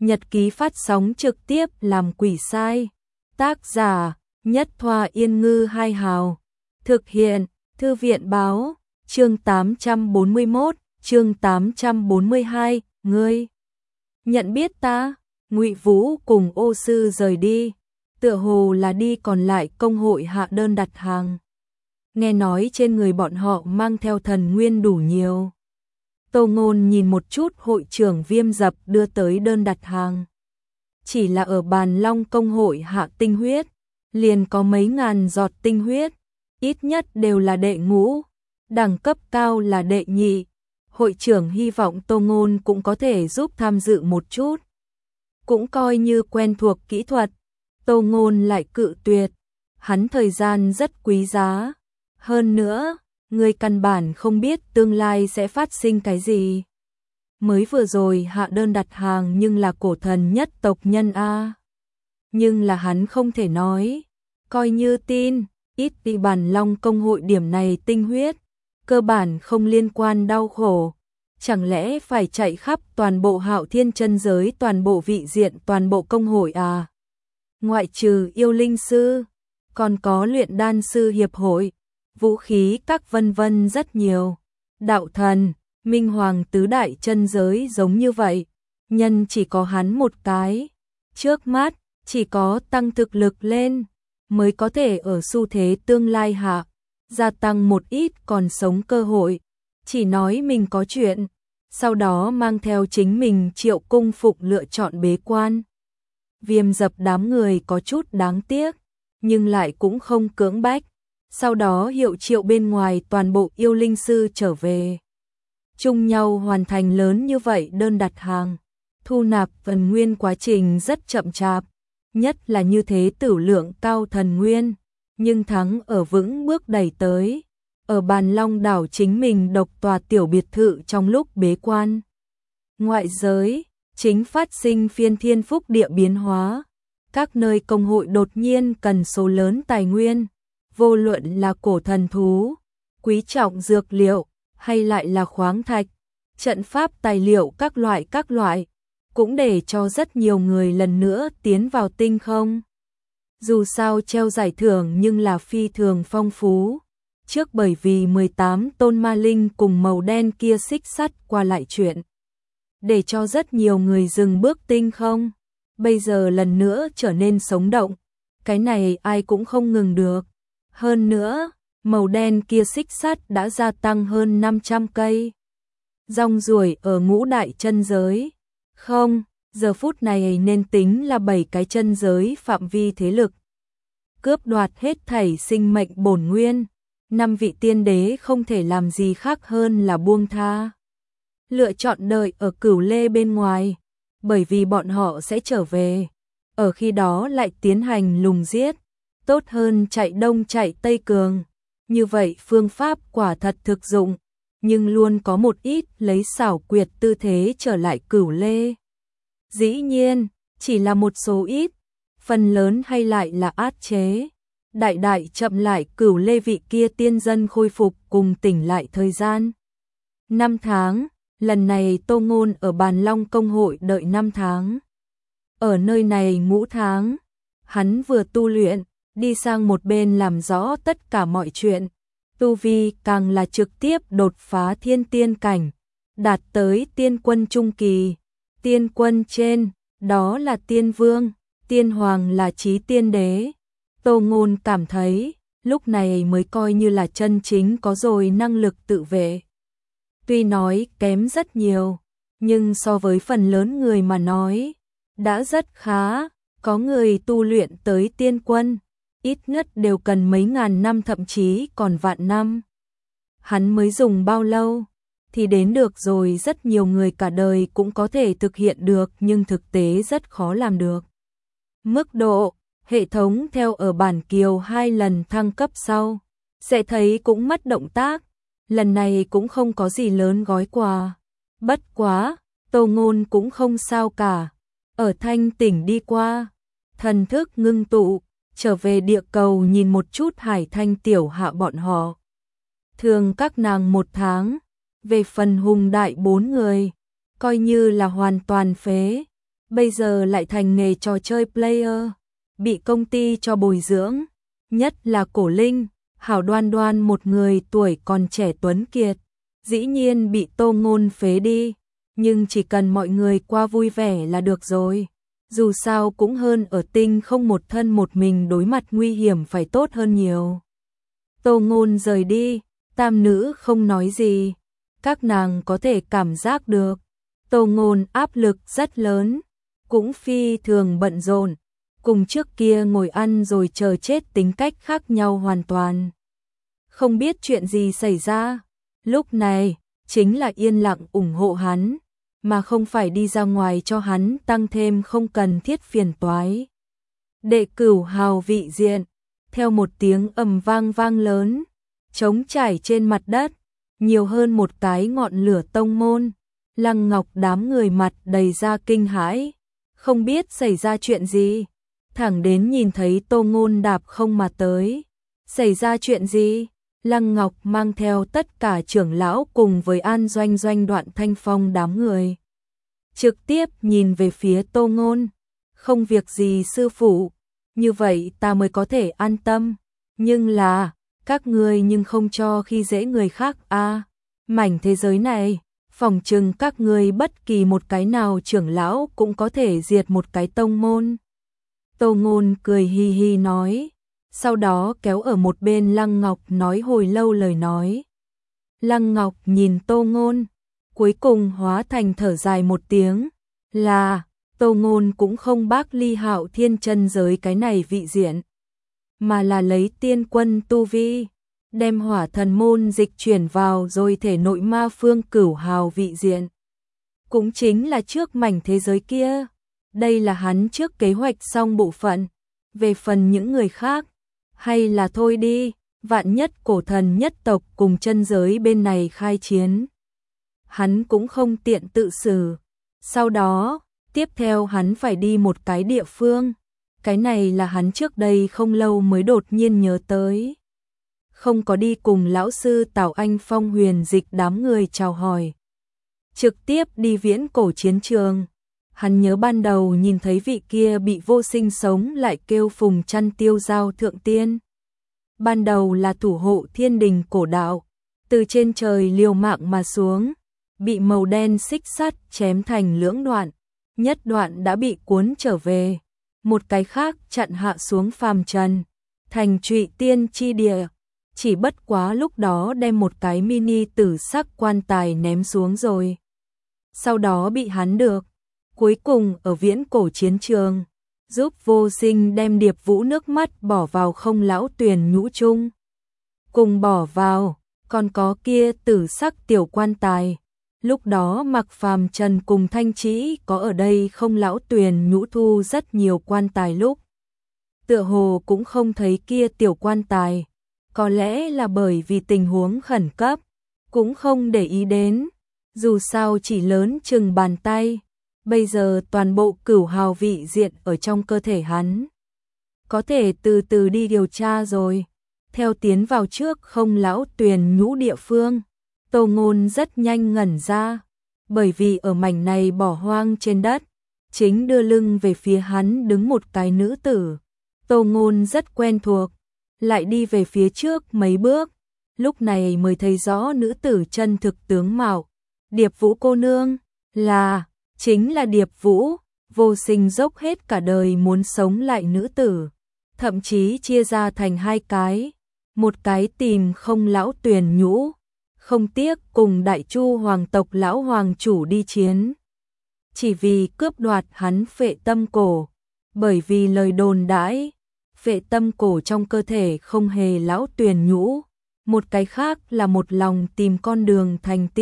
Nhật ký phát sóng trực tiếp làm quỷ sai. Tác giả Nhất Thoa Yên Ngư Hai Hào. Thực hiện Thư viện Báo. Chương 841, chương 842, ngươi nhận biết ta? Ngụy Vũ cùng Ô Sư rời đi, tựa hồ là đi còn lại công hội hạ đơn đặt hàng. Nghe nói trên người bọn họ mang theo thần nguyên đủ nhiều. Tô Ngôn nhìn một chút hội trưởng Viêm Dập đưa tới đơn đặt hàng. Chỉ là ở Bàn Long công hội hạ tinh huyết, liền có mấy ngàn giọt tinh huyết, ít nhất đều là đệ ngũ, đẳng cấp cao là đệ nhị. Hội trưởng hy vọng Tô Ngôn cũng có thể giúp tham dự một chút. Cũng coi như quen thuộc kỹ thuật, Tô Ngôn lại cự tuyệt. Hắn thời gian rất quý giá. Hơn nữa, người căn bản không biết tương lai sẽ phát sinh cái gì. Mới vừa rồi hạ đơn đặt hàng nhưng là cổ thần nhất tộc nhân A. Nhưng là hắn không thể nói. Coi như tin, ít đi Bàn Long công hội điểm này tinh huyết. Cơ bản không liên quan đau khổ. Chẳng lẽ phải chạy khắp toàn bộ Hạo Thiên chân giới, toàn bộ vị diện, toàn bộ công hội à? Ngoại trừ yêu linh sư, còn có luyện đan sư hiệp hội, vũ khí các vân vân rất nhiều. Đạo thần, Minh Hoàng tứ đại chân giới giống như vậy, nhân chỉ có hắn một cái. Trước mắt, chỉ có tăng thực lực lên, mới có thể ở xu thế tương lai hạ, gia tăng một ít còn sống cơ hội. Chỉ nói mình có chuyện, sau đó mang theo chính mình Triệu cung phục lựa chọn bế quan. Viêm Dập đám người có chút đáng tiếc, nhưng lại cũng không cưỡng bách. Sau đó hiệu triệu bên ngoài toàn bộ yêu linh sư trở về. Chung nhau hoàn thành lớn như vậy đơn đặt hàng. Thu nạp phần nguyên quá trình rất chậm chạp, nhất là như thế tử lượng cao thần nguyên, nhưng thắng ở vững bước đẩy tới. Ở Bàn Long đảo chính mình độc tòa tiểu biệt thự trong lúc bế quan. Ngoại giới, chính phát sinh phiên thiên phúc địa biến hóa. Các nơi công hội đột nhiên cần số lớn tài nguyên, vô luận là cổ thần thú, quý trọng dược liệu, hay lại là khoáng thạch, trận pháp tài liệu các loại, cũng để cho rất nhiều người lần nữa tiến vào tinh không. Dù sao treo giải thưởng nhưng là phi thường phong phú. Trước bởi vì 18 tôn ma linh cùng màu đen kia xích sắt qua lại chuyện, để cho rất nhiều người dừng bước tinh không. Bây giờ lần nữa trở nên sống động, cái này ai cũng không ngừng được. Hơn nữa, màu đen kia xích sắt đã gia tăng hơn 500 cây. Rong ruổi ở ngũ đại chân giới. Không, giờ phút này nên tính là 7 cái chân giới phạm vi thế lực. Cướp đoạt hết thảy sinh mệnh bổn nguyên. 5 vị tiên đế không thể làm gì khác hơn là buông tha. Lựa chọn đợi ở Cửu Lê bên ngoài, bởi vì bọn họ sẽ trở về. Ở khi đó lại tiến hành lùng giết, tốt hơn chạy đông chạy tây cường. Như vậy phương pháp quả thật thực dụng, nhưng luôn có một ít lấy xảo quyệt tư thế trở lại Cửu Lê. Dĩ nhiên, chỉ là một số ít, phần lớn hay lại là át chế. Đại đại chậm lại Cửu Lê vị kia tiên dân khôi phục cùng tỉnh lại thời gian. 5 tháng, lần này Tô Ngôn ở Bàn Long công hội đợi 5 tháng. Ở nơi này ngũ tháng, hắn vừa tu luyện, đi sang một bên làm rõ tất cả mọi chuyện. Tu vi càng là trực tiếp đột phá thiên tiên cảnh, đạt tới tiên quân trung kỳ. Tiên quân trên, đó là tiên vương, tiên hoàng là chí tiên đế. Tô Ngôn cảm thấy, lúc này mới coi như là chân chính có rồi năng lực tự vệ. Tuy nói kém rất nhiều, nhưng so với phần lớn người mà nói, đã rất khá. Có người tu luyện tới tiên quân, ít nhất đều cần mấy ngàn năm thậm chí còn vạn năm. Hắn mới dùng bao lâu, thì đến được rồi. Rất nhiều người cả đời cũng có thể thực hiện được, nhưng thực tế rất khó làm được. Mức độ hệ thống theo ở bản kiều 2 lần thăng cấp sau, sẽ thấy cũng mất động tác. Lần này cũng không có gì lớn gói quà. Bất quá, Tô Ngôn cũng không sao cả. Ở thanh tỉnh đi qua, thần thức ngưng tụ, trở về địa cầu nhìn một chút Hải Thanh tiểu hạ bọn họ. Thường các nàng 1 tháng, về phần Hùng Đại 4 người, coi như là hoàn toàn phế. bây giờ lại thành nghề trò chơi player, bị công ty cho bồi dưỡng, nhất là Cổ Linh, hảo đoan đoan một người tuổi còn trẻ tuấn kiệt, dĩ nhiên bị Tô Ngôn phế đi, nhưng chỉ cần mọi người qua vui vẻ là được rồi, dù sao cũng hơn ở tinh không một thân một mình đối mặt nguy hiểm phải tốt hơn nhiều. Tô Ngôn rời đi, tam nữ không nói gì, các nàng có thể cảm giác được, Tô Ngôn áp lực rất lớn, cũng phi thường bận rộn, cùng trước kia ngồi ăn rồi chờ chết tính cách khác nhau hoàn toàn. Không biết chuyện gì xảy ra, lúc này chính là yên lặng ủng hộ hắn, mà không phải đi ra ngoài cho hắn tăng thêm không cần thiết phiền toái. Đệ Cửu Hào vị diện, theo một tiếng ầm vang vang lớn, trống trải trên mặt đất, nhiều hơn một cái ngọn lửa tông môn, Lăng Ngọc đám người mặt đầy ra kinh hãi, không biết xảy ra chuyện gì, thẳng đến nhìn thấy Tô Ngôn đạp không mà tới. Xảy ra chuyện gì? Lăng Ngọc mang theo tất cả trưởng lão cùng với An Doanh Doanh Đoạn Thanh Phong đám người. Trực tiếp nhìn về phía Tô Ngôn. Không việc gì sư phụ, như vậy ta mới có thể an tâm. Nhưng là, các ngươi nhưng không cho khi dễ người khác a. Mảnh thế giới này, phòng trừng các ngươi bất kỳ một cái nào trưởng lão cũng có thể diệt một cái tông môn. Tô Ngôn cười hi hi nói, sau đó kéo ở một bên Lăng Ngọc nói hồi lâu lời nói. Lăng Ngọc nhìn Tô Ngôn, cuối cùng hóa thành thở dài một tiếng, là Tô Ngôn cũng không bác ly Hạo Thiên chân giới cái này vị diện, mà là lấy tiên quân tu vi, đem hỏa thần môn dịch chuyển vào rồi thể nội ma phương Cửu Hào vị diện. Cũng chính là trước mảnh thế giới kia, đây là hắn trước kế hoạch xong bộ phận, về phần những người khác, hay là thôi đi, vạn nhất cổ thần nhất tộc cùng chân giới bên này khai chiến. Hắn cũng không tiện tự xử. Sau đó, tiếp theo hắn phải đi một cái địa phương. Cái này là hắn trước đây không lâu mới đột nhiên nhớ tới. Không có đi cùng lão sư Tào Anh Phong Huyền Dịch đám người chào hỏi. Trực tiếp đi viễn cổ chiến trường. Hắn nhớ ban đầu nhìn thấy vị kia bị vô sinh sống lại kêu phùng chăn tiêu giao thượng tiên. Ban đầu là thủ hộ thiên đình cổ đạo, từ trên trời liều mạng mà xuống, bị màu đen xích sắt chém thành lưỡng đoạn, nhất đoạn đã bị cuốn trở về, một cái khác chặn hạ xuống phàm trần, thành Trụy Tiên chi địa, chỉ bất quá lúc đó đem một cái mini tử sắc quan tài ném xuống rồi. Sau đó bị hắn được, cuối cùng ở viễn cổ chiến trường, giúp vô sinh đem Điệp Vũ nước mắt bỏ vào không lão tuyền nhũ chung. Cùng bỏ vào, còn có kia tử sắc tiểu quan tài. Lúc đó Mặc Phàm Trần cùng Thanh Trĩ có ở đây không lão tuyền nhũ thu rất nhiều quan tài lúc. Tựa hồ cũng không thấy kia tiểu quan tài. Có lẽ là bởi vì tình huống khẩn cấp, cũng không để ý đến. Dù sao chỉ lớn chừng bàn tay. Bây giờ toàn bộ Cửu Hào vị diện ở trong cơ thể hắn. Có thể từ từ đi điều tra rồi. Theo tiến vào trước không lão tuyền nhũ địa phương, Tô Ngôn rất nhanh ngẩn ra. Bởi vì ở mảnh này bỏ hoang trên đất, chính đưa lưng về phía hắn đứng một cái nữ tử. Tô Ngôn rất quen thuộc, lại đi về phía trước mấy bước. Lúc này mới thấy rõ nữ tử chân thực tướng mạo. Điệp Vũ cô nương, chính là Điệp Vũ, vô sinh dốc hết cả đời muốn sống lại nữ tử, thậm chí chia ra thành hai cái, một cái tìm không lão tuyền nhũ, không tiếc cùng Đại Chu hoàng tộc lão hoàng chủ đi chiến, chỉ vì cướp đoạt hắn phệ tâm cổ, bởi vì lời đồn đãi, phệ tâm cổ trong cơ thể không hề lão tuyền nhũ, một cái khác là một lòng tìm con đường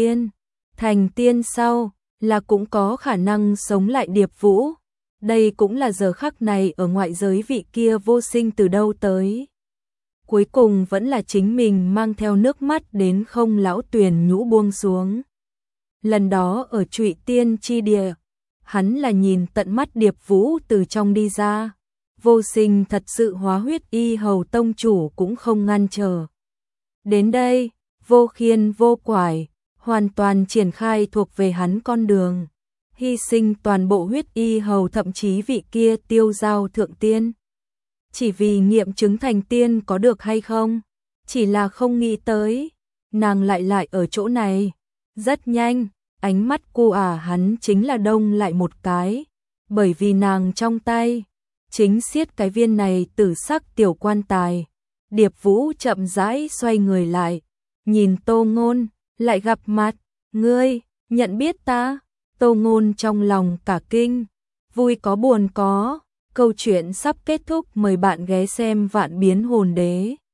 thành tiên sau là cũng có khả năng sống lại Điệp Vũ. Đây cũng là giờ khắc này ở ngoại giới vị kia vô sinh từ đâu tới. Cuối cùng vẫn là chính mình mang theo nước mắt đến không lão tuyền nhũ buông xuống. Lần đó ở Trụy Tiên chi địa, hắn là nhìn tận mắt Điệp Vũ từ trong đi ra. Vô sinh thật sự hóa huyết y hầu tông chủ cũng không ngăn trở. Đến đây, vô khiên vô quải, hoàn toàn triển khai thuộc về hắn con đường. hy sinh toàn bộ huyết y hầu thậm chí vị kia tiêu giao thượng tiên. Chỉ vì nghiệm chứng thành tiên có được hay không, chỉ là không nghĩ tới, nàng lại ở chỗ này. Rất nhanh, ánh mắt cô hắn chính là đông lại một cái, bởi vì nàng trong tay chính siết cái viên này tử sắc tiểu quan tài. Điệp Vũ chậm rãi xoay người lại, nhìn Tô Ngôn, lại gặp mặt, ngươi, nhận biết ta? Tô Ngôn trong lòng cả kinh, vui có buồn có, câu chuyện sắp kết thúc, mời bạn ghé xem Vạn Biến Hồn Đế.